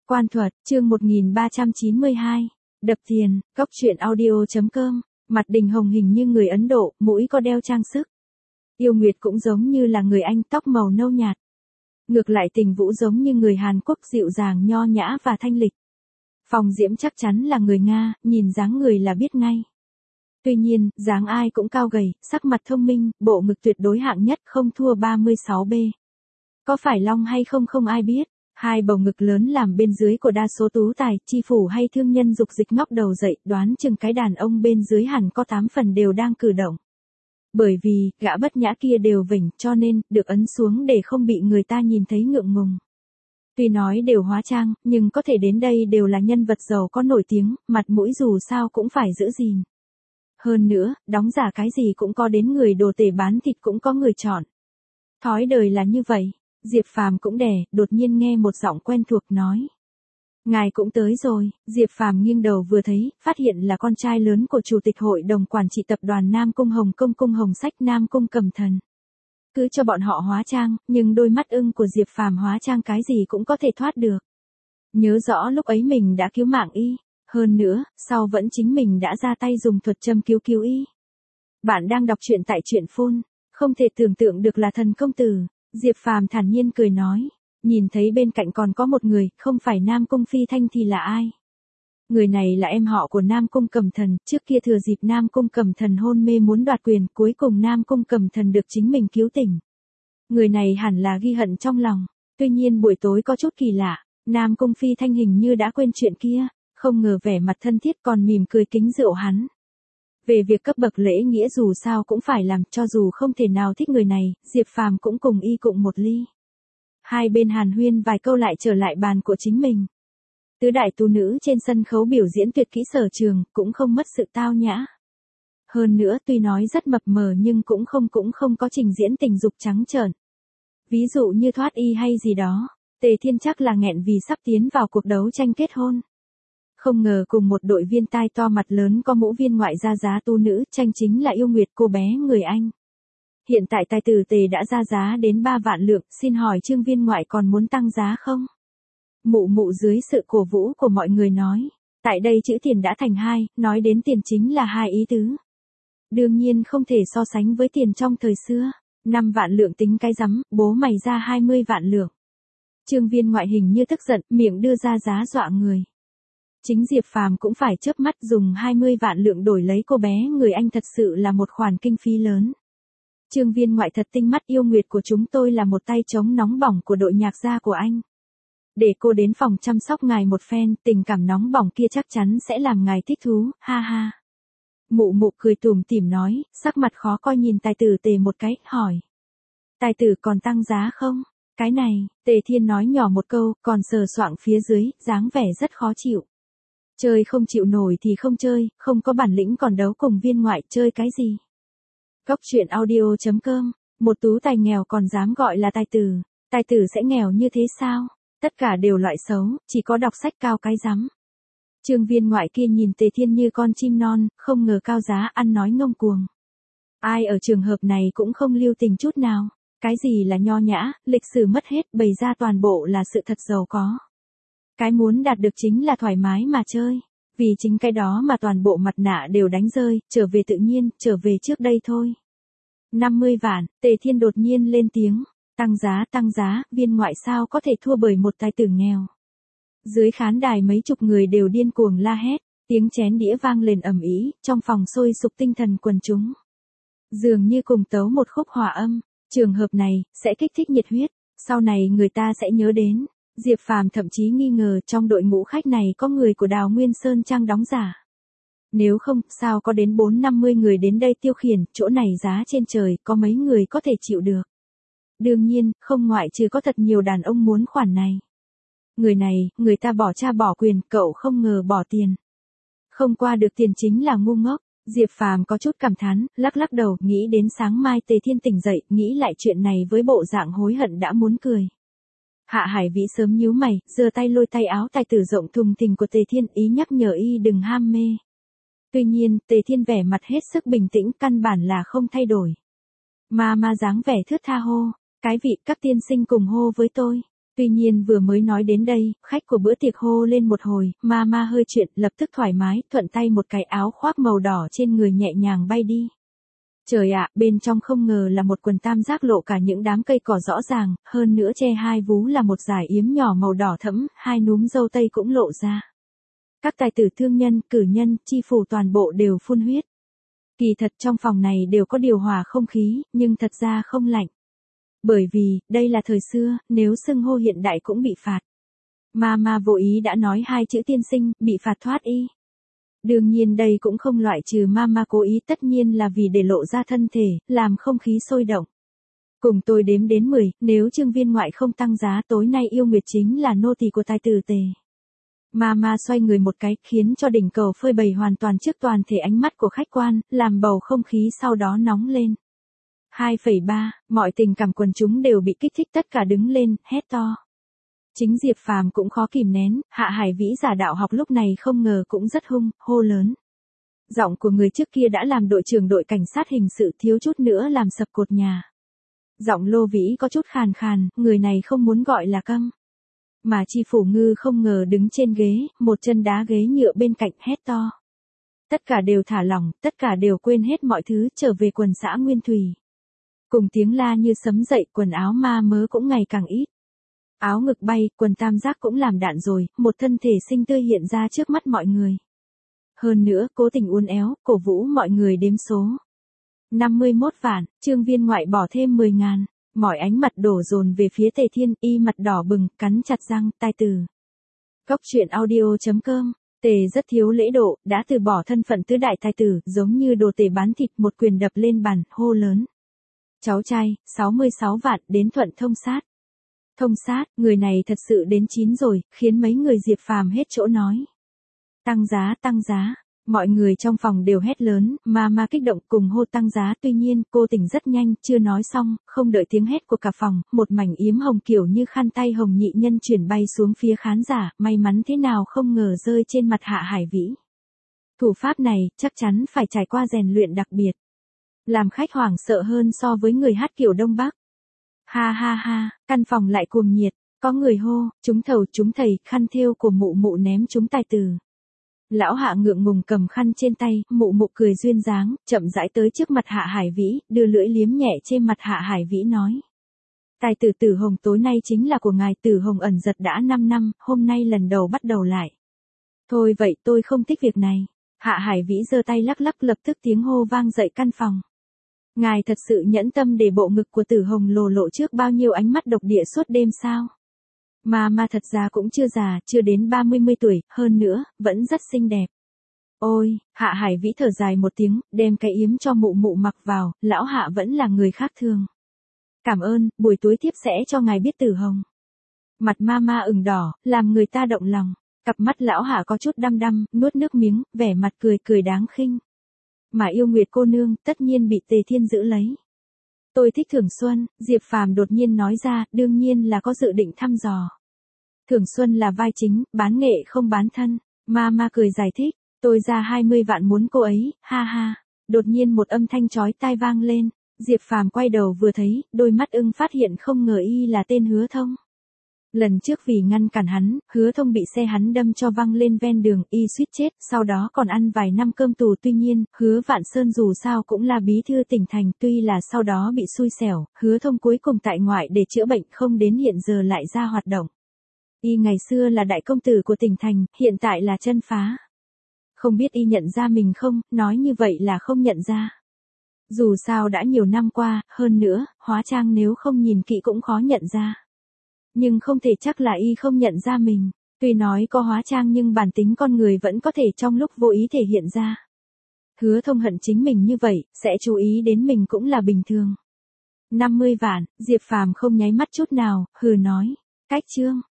Quan thuật, chương 1392. Đập tiền, Cóc truyện audio.com. Mặt Đình Hồng hình như người Ấn Độ, mũi có đeo trang sức. Yêu Nguyệt cũng giống như là người Anh, tóc màu nâu nhạt. Ngược lại Tình Vũ giống như người Hàn Quốc, dịu dàng nho nhã và thanh lịch. Phong Diễm chắc chắn là người Nga, nhìn dáng người là biết ngay. Tuy nhiên, dáng ai cũng cao gầy, sắc mặt thông minh, bộ ngực tuyệt đối hạng nhất, không thua 36B. Có phải long hay không không ai biết. Hai bầu ngực lớn làm bên dưới của đa số tú tài, chi phủ hay thương nhân dục dịch ngóc đầu dậy, đoán chừng cái đàn ông bên dưới hẳn có 8 phần đều đang cử động. Bởi vì, gã bất nhã kia đều vỉnh, cho nên, được ấn xuống để không bị người ta nhìn thấy ngượng ngùng. Tuy nói đều hóa trang, nhưng có thể đến đây đều là nhân vật giàu có nổi tiếng, mặt mũi dù sao cũng phải giữ gìn. Hơn nữa, đóng giả cái gì cũng có, đến người đồ tể bán thịt cũng có người chọn. Thói đời là như vậy. Diệp Phàm cũng đè, đột nhiên nghe một giọng quen thuộc nói. Ngài cũng tới rồi. Diệp Phàm nghiêng đầu vừa thấy, phát hiện là con trai lớn của Chủ tịch Hội đồng Quản trị Tập đoàn Nam Cung Hồng Công, Cung Hồng Sách, Nam Cung Cẩm Thần. Cứ cho bọn họ hóa trang, nhưng đôi mắt ưng của Diệp Phàm hóa trang cái gì cũng có thể thoát được. Nhớ rõ lúc ấy mình đã cứu mạng y. Hơn nữa, sau vẫn chính mình đã ra tay dùng thuật châm cứu y. Bạn đang đọc truyện tại truyện phun. Không thể tưởng tượng được là thần công tử. Diệp Phàm thản nhiên cười nói, nhìn thấy bên cạnh còn có một người, không phải Nam Cung Phi Thanh thì là ai? Người này là em họ của Nam Cung Cẩm Thần, trước kia thừa dịp Nam Cung Cẩm Thần hôn mê muốn đoạt quyền, cuối cùng Nam Cung Cẩm Thần được chính mình cứu tỉnh. Người này hẳn là ghi hận trong lòng, tuy nhiên buổi tối có chút kỳ lạ, Nam Cung Phi Thanh hình như đã quên chuyện kia, không ngờ vẻ mặt thân thiết còn mỉm cười kính rượu hắn. Về việc cấp bậc lễ nghĩa dù sao cũng phải làm, cho dù không thể nào thích người này, Diệp Phàm cũng cùng y cụng một ly. Hai bên hàn huyên vài câu lại trở lại bàn của chính mình. Tứ đại tú nữ trên sân khấu biểu diễn tuyệt kỹ sở trường, cũng không mất sự tao nhã. Hơn nữa tuy nói rất mập mờ nhưng cũng không có trình diễn tình dục trắng trợn. Ví dụ như thoát y hay gì đó, Tề Thiên chắc là nghẹn vì sắp tiến vào cuộc đấu tranh kết hôn. Không ngờ cùng một đội viên tai to mặt lớn có mũ viên ngoại gia giá tu nữ, tranh chính là Yêu Nguyệt, cô bé người Anh. Hiện tại tài tử Tề đã ra giá đến 3 vạn lượng, xin hỏi Trương viên ngoại còn muốn tăng giá không? Mụ mụ dưới sự cổ vũ của mọi người nói, tại đây chữ tiền đã thành hai, nói đến tiền chính là hai ý tứ. Đương nhiên không thể so sánh với tiền trong thời xưa, 5 vạn lượng tính cái rắm, bố mày ra 20 vạn lượng. Trương viên ngoại hình như tức giận, miệng đưa ra giá dọa người. Chính Diệp Phàm cũng phải chớp mắt, dùng 20 vạn lượng đổi lấy cô bé người Anh thật sự là một khoản kinh phí lớn. Trương viên ngoại thật tinh mắt, Yêu Nguyệt của chúng tôi là một tay chống nóng bỏng của đội nhạc gia của anh. Để cô đến phòng chăm sóc ngài một phen, tình cảm nóng bỏng kia chắc chắn sẽ làm ngài thích thú, ha ha. Mụ mụ cười tủm tỉm nói, sắc mặt khó coi nhìn tài tử Tề một cái, hỏi. Tài tử còn tăng giá không? Cái này, Tề Thiên nói nhỏ một câu, còn sờ soạng phía dưới, dáng vẻ rất khó chịu. Chơi không chịu nổi thì không chơi, không có bản lĩnh còn đấu cùng viên ngoại, chơi cái gì? Cóc truyện audio.com. Một tú tài nghèo còn dám gọi là tài tử sẽ nghèo như thế sao? Tất cả đều loại xấu, chỉ có đọc sách cao cái rắm. Trương viên ngoại kia nhìn Tề Thiên như con chim non, không ngờ cao giá, ăn nói ngông cuồng. Ai ở trường hợp này cũng không lưu tình chút nào. Cái gì là nho nhã, lịch sử mất hết, bày ra toàn bộ là sự thật giàu có. Cái muốn đạt được chính là thoải mái mà chơi. Vì chính cái đó mà toàn bộ mặt nạ đều đánh rơi, trở về tự nhiên, trở về trước đây thôi. 50 vạn, Tề Thiên đột nhiên lên tiếng. Tăng giá, viên ngoại sao có thể thua bởi một tài tử nghèo. Dưới khán đài mấy chục người đều điên cuồng la hét, tiếng chén đĩa vang lên ầm ĩ, trong phòng sôi sục tinh thần quần chúng. Dường như cùng tấu một khúc hòa âm, trường hợp này, sẽ kích thích nhiệt huyết, sau này người ta sẽ nhớ đến. Diệp Phàm thậm chí nghi ngờ trong đội ngũ khách này có người của Đào Nguyên Sơn Trang đóng giả. Nếu không, sao có đến 4-50 người đến đây tiêu khiển, chỗ này giá trên trời, có mấy người có thể chịu được. Đương nhiên, không ngoại trừ có thật nhiều đàn ông muốn khoản này. Người này, người ta bỏ cha bỏ quyền, cậu không ngờ bỏ tiền. Không qua được tiền chính là ngu ngốc. Diệp Phàm có chút cảm thán, lắc đầu, nghĩ đến sáng mai Tề Thiên tỉnh dậy, nghĩ lại chuyện này với bộ dạng hối hận đã muốn cười. Hạ Hải Vĩ sớm nhíu mày, giơ tay lôi tay áo tài tử rộng thùng thình của Tề Thiên, ý nhắc nhở y đừng ham mê. Tuy nhiên, Tề Thiên vẻ mặt hết sức bình tĩnh, căn bản là không thay đổi. Mà dáng vẻ thướt tha hô, cái vị các tiên sinh cùng hô với tôi. Tuy nhiên vừa mới nói đến đây, khách của bữa tiệc hô lên một hồi, Mama hơi chuyện, lập tức thoải mái, thuận tay một cái áo khoác màu đỏ trên người nhẹ nhàng bay đi. Trời ạ, bên trong không ngờ là một quần tam giác lộ cả những đám cây cỏ rõ ràng, hơn nữa che hai vú là một dải yếm nhỏ màu đỏ thẫm, hai núm râu tây cũng lộ ra. Các tài tử thương nhân, cử nhân, chi phủ toàn bộ đều phun huyết. Kỳ thật trong phòng này đều có điều hòa không khí, nhưng thật ra không lạnh. Bởi vì, đây là thời xưa, nếu xưng hô hiện đại cũng bị phạt. Mama vô ý đã nói hai chữ tiên sinh, bị phạt thoát y. Đương nhiên đây cũng không loại trừ Mama cố ý, tất nhiên là vì để lộ ra thân thể, làm không khí sôi động. Cùng tôi đếm đến 10, nếu Trương Viên Ngoại không tăng giá tối nay Yêu Nguyệt chính là nô tỳ của tài tử Tề. Mama xoay người một cái, khiến cho đỉnh cầu phơi bày hoàn toàn trước toàn thể ánh mắt của khách quan, làm bầu không khí sau đó nóng lên. 2,3, mọi tình cảm quần chúng đều bị kích thích, tất cả đứng lên, hét to. Chính Diệp Phàm cũng khó kìm nén, Hạ Hải Vĩ giả đạo học lúc này không ngờ cũng rất hung, hô lớn. Giọng của người trước kia đã làm đội trưởng đội cảnh sát hình sự, thiếu chút nữa làm sập cột nhà. Giọng Lô Vĩ có chút khàn khàn, người này không muốn gọi là câm. Mà Chi Phủ Ngư không ngờ đứng trên ghế, một chân đá ghế nhựa bên cạnh, hét to. Tất cả đều thả lỏng, tất cả đều quên hết mọi thứ, trở về quần xã Nguyên Thủy. Cùng tiếng la như sấm dậy, quần áo ma mớ cũng ngày càng ít. Áo ngực bay, quần tam giác cũng làm đạn rồi, một thân thể xinh tươi hiện ra trước mắt mọi người. Hơn nữa, cố tình uốn éo, cổ vũ mọi người đếm số. 51 vạn, Trương Viên Ngoại bỏ thêm 10.000. Mọi ánh mặt đổ dồn về phía Tề Thiên, y mặt đỏ bừng, cắn chặt răng, tài tử. Cốc truyện audio.com. Tề rất thiếu lễ độ, đã từ bỏ thân phận tứ đại tài tử, giống như đồ tể bán thịt, một quyền đập lên bàn, hô lớn. Cháu trai, 66 vạn, đến Thuận Thông Sát. Thông Sát, người này thật sự đến chín rồi, khiến mấy người Diệp Phàm hết chỗ nói. Tăng giá, tăng giá. Mọi người trong phòng đều hét lớn, Mama kích động cùng hô tăng giá, tuy nhiên, cô tỉnh rất nhanh, chưa nói xong, không đợi tiếng hét của cả phòng, một mảnh yếm hồng kiểu như khăn tay hồng nhị nhân chuyển bay xuống phía khán giả, may mắn thế nào không ngờ rơi trên mặt Hạ Hải Vĩ. Thủ pháp này, chắc chắn phải trải qua rèn luyện đặc biệt. Làm khách hoảng sợ hơn so với người hát kiểu Đông Bắc. Ha ha ha, căn phòng lại cuồng nhiệt, có người hô, chúng thầu chúng thầy, khăn thêu của mụ mụ ném chúng tài tử. Lão Hạ ngượng ngùng cầm khăn trên tay, mụ mụ cười duyên dáng, chậm rãi tới trước mặt Hạ Hải Vĩ, đưa lưỡi liếm nhẹ trên mặt Hạ Hải Vĩ nói. Tài tử Tử Hồng tối nay chính là của ngài. Tử Hồng ẩn giật đã 5 năm, hôm nay lần đầu bắt đầu lại. Thôi vậy tôi không thích việc này. Hạ Hải Vĩ giơ tay lắc lắc, lập tức tiếng hô vang dậy căn phòng. Ngài thật sự nhẫn tâm để bộ ngực của Tử Hồng lồ lộ trước bao nhiêu ánh mắt độc địa suốt đêm sao? Mà thật ra cũng chưa già, chưa đến 30 tuổi, hơn nữa, vẫn rất xinh đẹp. Ôi, Hạ Hải Vĩ thở dài một tiếng, đem cái yếm cho mụ mụ mặc vào, lão Hạ vẫn là người khác thường. Cảm ơn, buổi tối tiếp sẽ cho ngài biết Tử Hồng. Mặt Mama ửng đỏ, làm người ta động lòng, cặp mắt lão Hạ có chút đăm đăm, nuốt nước miếng, vẻ mặt cười cười đáng khinh. Mà Yêu Nguyệt cô nương, tất nhiên bị Tề Thiên giữ lấy. Tôi thích Thường Xuân, Diệp Phàm đột nhiên nói ra, đương nhiên là có dự định thăm dò. Thường Xuân là vai chính, bán nghệ không bán thân. Mama cười giải thích, tôi ra 20 vạn muốn cô ấy, ha ha. Đột nhiên một âm thanh chói tai vang lên, Diệp Phàm quay đầu vừa thấy, đôi mắt ưng phát hiện không ngờ y là tên Hứa Thông. Lần trước vì ngăn cản hắn, Hứa Thông bị xe hắn đâm cho văng lên ven đường, y suýt chết, sau đó còn ăn vài năm cơm tù. Tuy nhiên, Hứa Vạn Sơn dù sao cũng là bí thư tỉnh thành, tuy là sau đó bị xui xẻo, Hứa Thông cuối cùng tại ngoại để chữa bệnh, không đến hiện giờ lại ra hoạt động. Y ngày xưa là đại công tử của tỉnh thành, hiện tại là chân phá. Không biết y nhận ra mình không, nói như vậy là không nhận ra. Dù sao đã nhiều năm qua, hơn nữa, hóa trang nếu không nhìn kỹ cũng khó nhận ra. Nhưng không thể chắc là y không nhận ra mình. Tuy nói có hóa trang nhưng bản tính con người vẫn có thể trong lúc vô ý thể hiện ra. Hứa Thông hận chính mình như vậy, sẽ chú ý đến mình cũng là bình thường. 50 vạn, Diệp Phàm không nháy mắt chút nào, hừ nói. Cách chương.